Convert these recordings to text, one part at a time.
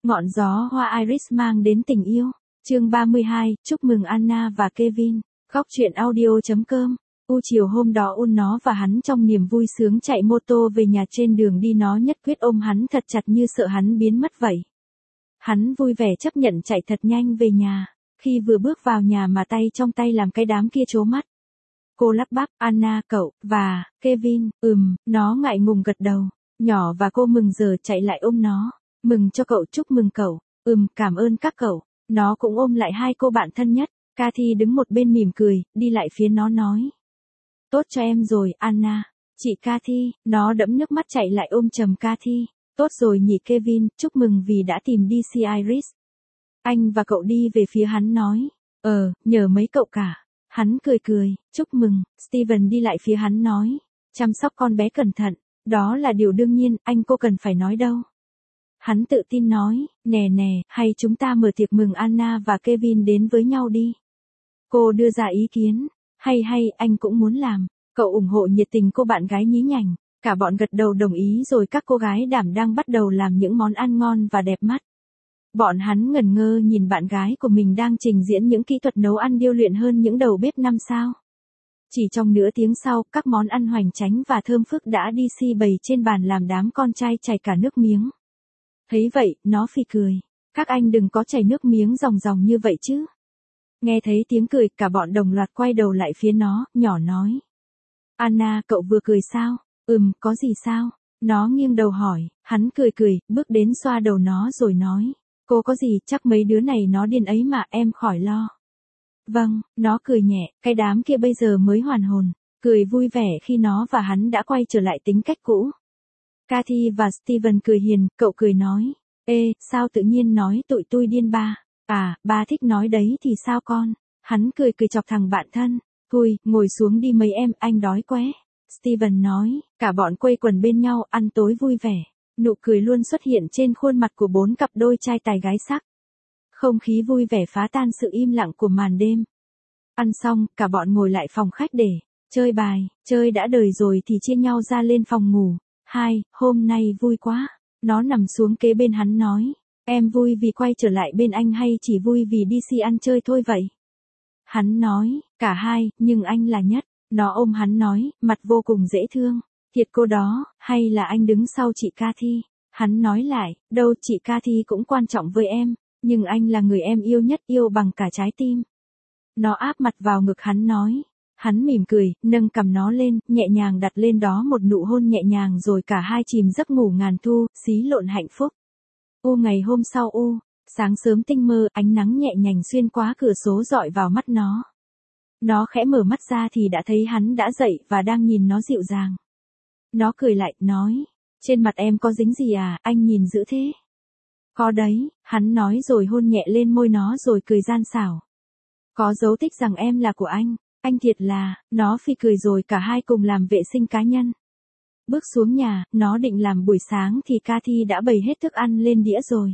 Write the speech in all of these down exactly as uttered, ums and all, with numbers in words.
Ngọn gió hoa iris mang đến tình yêu. Chương ba mươi hai, chúc mừng Anna và Kevin. Góc truyện audio chấm com. U chiều hôm đó Un nó và hắn trong niềm vui sướng chạy mô tô về nhà, trên đường đi nó nhất quyết ôm hắn thật chặt như sợ hắn biến mất vậy. Hắn vui vẻ chấp nhận chạy thật nhanh về nhà. Khi vừa bước vào nhà mà tay trong tay làm cái đám kia trố mắt. Cô lắp bắp, Anna, cậu, và, Kevin, ừm, nó ngại ngùng gật đầu. Nhỏ và cô mừng giờ chạy lại ôm nó. Mừng cho cậu, chúc mừng cậu, ừm, cảm ơn các cậu. Nó cũng ôm lại hai cô bạn thân nhất. Cathy đứng một bên mỉm cười, đi lại phía nó nói. Tốt cho em rồi, Anna. Chị Cathy, nó đẫm nước mắt chạy lại ôm chầm Cathy. Tốt rồi nhỉ Kevin, chúc mừng vì đã tìm đi si Iris. Anh và cậu đi về phía hắn nói. Ờ, nhờ mấy cậu cả. Hắn cười cười, chúc mừng. Steven đi lại phía hắn nói. Chăm sóc con bé cẩn thận. Đó là điều đương nhiên, anh cô cần phải nói đâu. Hắn tự tin nói, nè nè, hay chúng ta mở tiệc mừng Anna và Kevin đến với nhau đi. Cô đưa ra ý kiến, hay hay, anh cũng muốn làm. Cậu ủng hộ nhiệt tình cô bạn gái nhí nhảnh. Cả bọn gật đầu đồng ý rồi các cô gái đảm đang bắt đầu làm những món ăn ngon và đẹp mắt. Bọn hắn ngẩn ngơ nhìn bạn gái của mình đang trình diễn những kỹ thuật nấu ăn điêu luyện hơn những đầu bếp năm sao. Chỉ trong nửa tiếng sau, các món ăn hoành tráng và thơm phức đã đi si bày trên bàn làm đám con trai chảy cả nước miếng. Thấy vậy, nó phì cười. Các anh đừng có chảy nước miếng ròng ròng như vậy chứ. Nghe thấy tiếng cười, cả bọn đồng loạt quay đầu lại phía nó, nhỏ nói. Anna, cậu vừa cười sao? Ừm, có gì sao? Nó nghiêng đầu hỏi, hắn cười cười, bước đến xoa đầu nó rồi nói. Cô có gì, chắc mấy đứa này nó điên ấy mà, em khỏi lo. Vâng, nó cười nhẹ, cái đám kia bây giờ mới hoàn hồn. Cười vui vẻ khi nó và hắn đã quay trở lại tính cách cũ. Cathy và Steven cười hiền, cậu cười nói. Ê, sao tự nhiên nói tụi tôi điên ba? À, ba thích nói đấy thì sao con? Hắn cười cười chọc thằng bạn thân. Thôi, ngồi xuống đi mấy em, anh đói quá. Steven nói, cả bọn quây quần bên nhau ăn tối vui vẻ. Nụ cười luôn xuất hiện trên khuôn mặt của bốn cặp đôi trai tài gái sắc. Không khí vui vẻ phá tan sự im lặng của màn đêm. Ăn xong, cả bọn ngồi lại phòng khách để chơi bài, chơi đã đời rồi thì chia nhau ra lên phòng ngủ. Hai, hôm nay vui quá. Nó nằm xuống kế bên hắn nói. Em vui vì quay trở lại bên anh hay chỉ vui vì đi si ăn chơi thôi vậy? Hắn nói, cả hai, nhưng anh là nhất. Nó ôm hắn nói, mặt vô cùng dễ thương. Thiệt cô đó, hay là anh đứng sau chị Cathy? Hắn nói lại, đâu chị Cathy cũng quan trọng với em, nhưng anh là người em yêu nhất, yêu bằng cả trái tim. Nó áp mặt vào ngực hắn nói. Hắn mỉm cười, nâng cằm nó lên, nhẹ nhàng đặt lên đó một nụ hôn nhẹ nhàng rồi cả hai chìm giấc ngủ ngàn thu, xí lộn hạnh phúc. U ngày hôm sau u, sáng sớm tinh mơ, ánh nắng nhẹ nhàng xuyên qua cửa sổ dọi vào mắt nó. Nó khẽ mở mắt ra thì đã thấy hắn đã dậy và đang nhìn nó dịu dàng. Nó cười lại, nói, trên mặt em có dính gì à, anh nhìn dữ thế. Có đấy, hắn nói rồi hôn nhẹ lên môi nó rồi cười gian xảo. Có dấu tích rằng em là của anh. Anh thiệt là, nó phì cười rồi cả hai cùng làm vệ sinh cá nhân. Bước xuống nhà, nó định làm buổi sáng thì Cathy đã bày hết thức ăn lên đĩa rồi.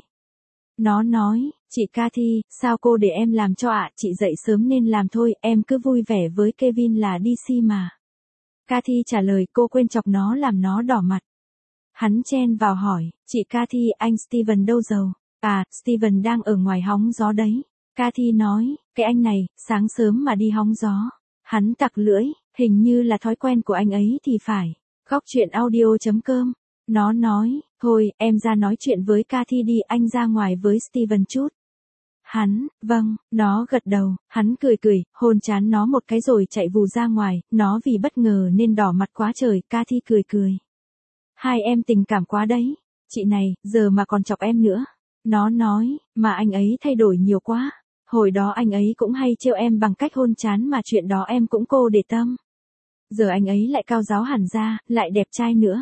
Nó nói, chị Cathy, sao cô để em làm cho ạ, chị dậy sớm nên làm thôi, em cứ vui vẻ với Kevin là đi si mà. Cathy trả lời, cô quên chọc nó làm nó đỏ mặt. Hắn chen vào hỏi, chị Cathy, anh Steven đâu rồi? À, Steven đang ở ngoài hóng gió đấy. Cathy nói, cái anh này, sáng sớm mà đi hóng gió. Hắn tặc lưỡi, hình như là thói quen của anh ấy thì phải. Góc truyện audio chấm com. Nó nói, thôi, em ra nói chuyện với Cathy đi, anh ra ngoài với Steven chút. Hắn, vâng, nó gật đầu, hắn cười cười, hôn trán nó một cái rồi chạy vù ra ngoài, nó vì bất ngờ nên đỏ mặt quá trời, Cathy cười cười. Hai em tình cảm quá đấy, chị này, giờ mà còn chọc em nữa. Nó nói, mà anh ấy thay đổi nhiều quá. Hồi đó anh ấy cũng hay trêu em bằng cách hôn trán mà chuyện đó em cũng cô để tâm. Giờ anh ấy lại cao giáo hẳn ra, lại đẹp trai nữa.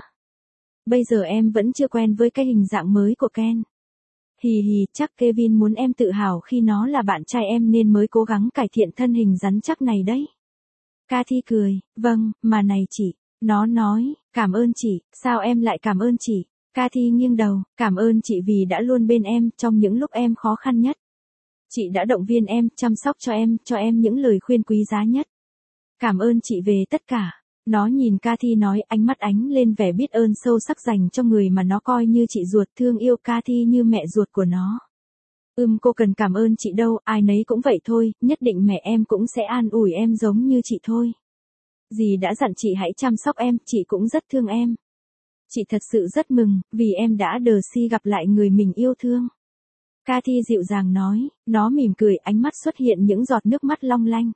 Bây giờ em vẫn chưa quen với cái hình dạng mới của Ken. Hì hì, chắc Kevin muốn em tự hào khi nó là bạn trai em nên mới cố gắng cải thiện thân hình rắn chắc này đấy. Cathy cười, vâng, mà này chị. Nó nói, cảm ơn chị, sao em lại cảm ơn chị? Cathy nghiêng đầu, cảm ơn chị vì đã luôn bên em trong những lúc em khó khăn nhất. Chị đã động viên em, chăm sóc cho em, cho em những lời khuyên quý giá nhất. Cảm ơn chị về tất cả. Nó nhìn Cathy nói, ánh mắt ánh lên vẻ biết ơn sâu sắc dành cho người mà nó coi như chị ruột, thương yêu Cathy như mẹ ruột của nó. Ừm cô cần cảm ơn chị đâu, ai nấy cũng vậy thôi, nhất định mẹ em cũng sẽ an ủi em giống như chị thôi. Dì đã dặn chị hãy chăm sóc em, chị cũng rất thương em. Chị thật sự rất mừng, vì em đã đờ si gặp lại người mình yêu thương. Cathy dịu dàng nói, nó mỉm cười, ánh mắt xuất hiện những giọt nước mắt long lanh.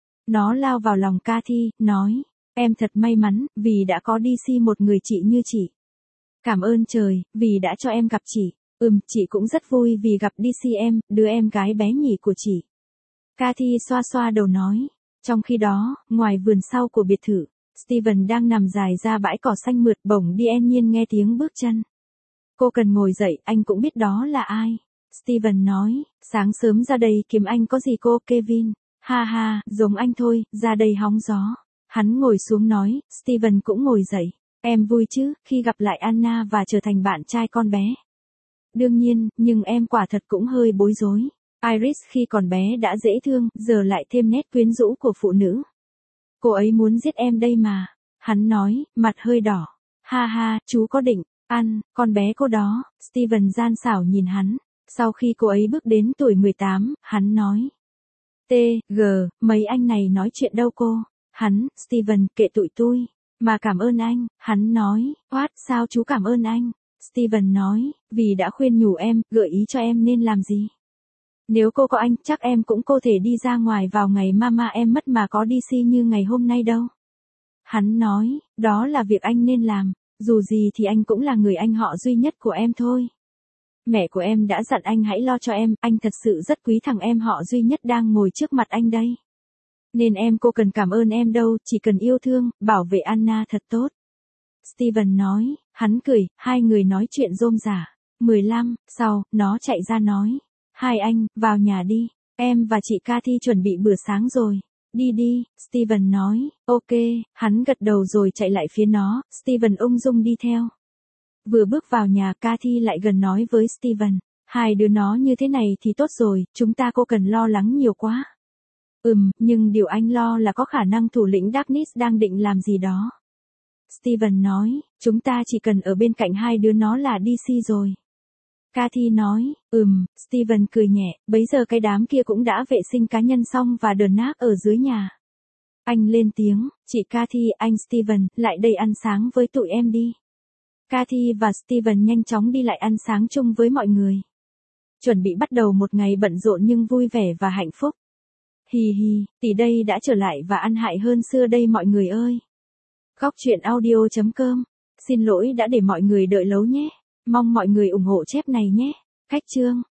Nó lao vào lòng Cathy, nói, em thật may mắn, vì đã có đê xê một người chị như chị. Cảm ơn trời, vì đã cho em gặp chị. Ừm, chị cũng rất vui vì gặp đê xê em, đứa em gái bé nhỉ của chị. Cathy xoa xoa đầu nói. Trong khi đó, ngoài vườn sau của biệt thự, Steven đang nằm dài ra bãi cỏ xanh mượt, bỗng đi en nhiên nghe tiếng bước chân. Cô cần ngồi dậy, anh cũng biết đó là ai. Steven nói, sáng sớm ra đây kiếm anh có gì cô, Kevin. Ha ha, giống anh thôi, ra đây hóng gió. Hắn ngồi xuống nói, Steven cũng ngồi dậy. Em vui chứ, khi gặp lại Anna và trở thành bạn trai con bé. Đương nhiên, nhưng em quả thật cũng hơi bối rối. Iris khi còn bé đã dễ thương, giờ lại thêm nét quyến rũ của phụ nữ. Cô ấy muốn giết em đây mà. Hắn nói, mặt hơi đỏ. Ha ha, chú có định ăn con bé cô đó. Steven gian xảo nhìn hắn. Sau khi cô ấy bước đến tuổi mười tám, hắn nói. T, G, mấy anh này nói chuyện đâu cô. Hắn, Steven, kệ tụi tôi. Mà cảm ơn anh. Hắn nói, what, sao chú cảm ơn anh? Steven nói, vì đã khuyên nhủ em, gợi ý cho em nên làm gì. Nếu cô có anh, chắc em cũng có thể đi ra ngoài vào ngày mama em mất mà có đê xê như ngày hôm nay đâu. Hắn nói, đó là việc anh nên làm, dù gì thì anh cũng là người anh họ duy nhất của em thôi. Mẹ của em đã dặn anh hãy lo cho em, anh thật sự rất quý thằng em họ duy nhất đang ngồi trước mặt anh đây. Nên em cô cần cảm ơn em đâu, chỉ cần yêu thương, bảo vệ Anna thật tốt. Steven nói, hắn cười, hai người nói chuyện rôm rả. mười lăm, sau, nó chạy ra nói. Hai anh, vào nhà đi, em và chị Cathy chuẩn bị bữa sáng rồi. Đi đi, Steven nói, ok, hắn gật đầu rồi chạy lại phía nó, Steven ung dung đi theo. Vừa bước vào nhà, Cathy lại gần nói với Steven, hai đứa nó như thế này thì tốt rồi, chúng ta cô cần lo lắng nhiều quá. Ừm, nhưng điều anh lo là có khả năng thủ lĩnh Darkness đang định làm gì đó. Steven nói, chúng ta chỉ cần ở bên cạnh hai đứa nó là đê xê rồi. Cathy nói, ừm, Steven cười nhẹ, bấy giờ cái đám kia cũng đã vệ sinh cá nhân xong và đờn nát ở dưới nhà. Anh lên tiếng, chị Cathy, anh Steven, lại đây ăn sáng với tụi em đi. Cathy và Steven nhanh chóng đi lại ăn sáng chung với mọi người. Chuẩn bị bắt đầu một ngày bận rộn nhưng vui vẻ và hạnh phúc. Hì hì, tỷ đây đã trở lại và ăn hại hơn xưa đây mọi người ơi. Góc truyện audio chấm com. Xin lỗi đã để mọi người đợi lâu nhé. Mong mọi người ủng hộ chép này nhé. Cách chương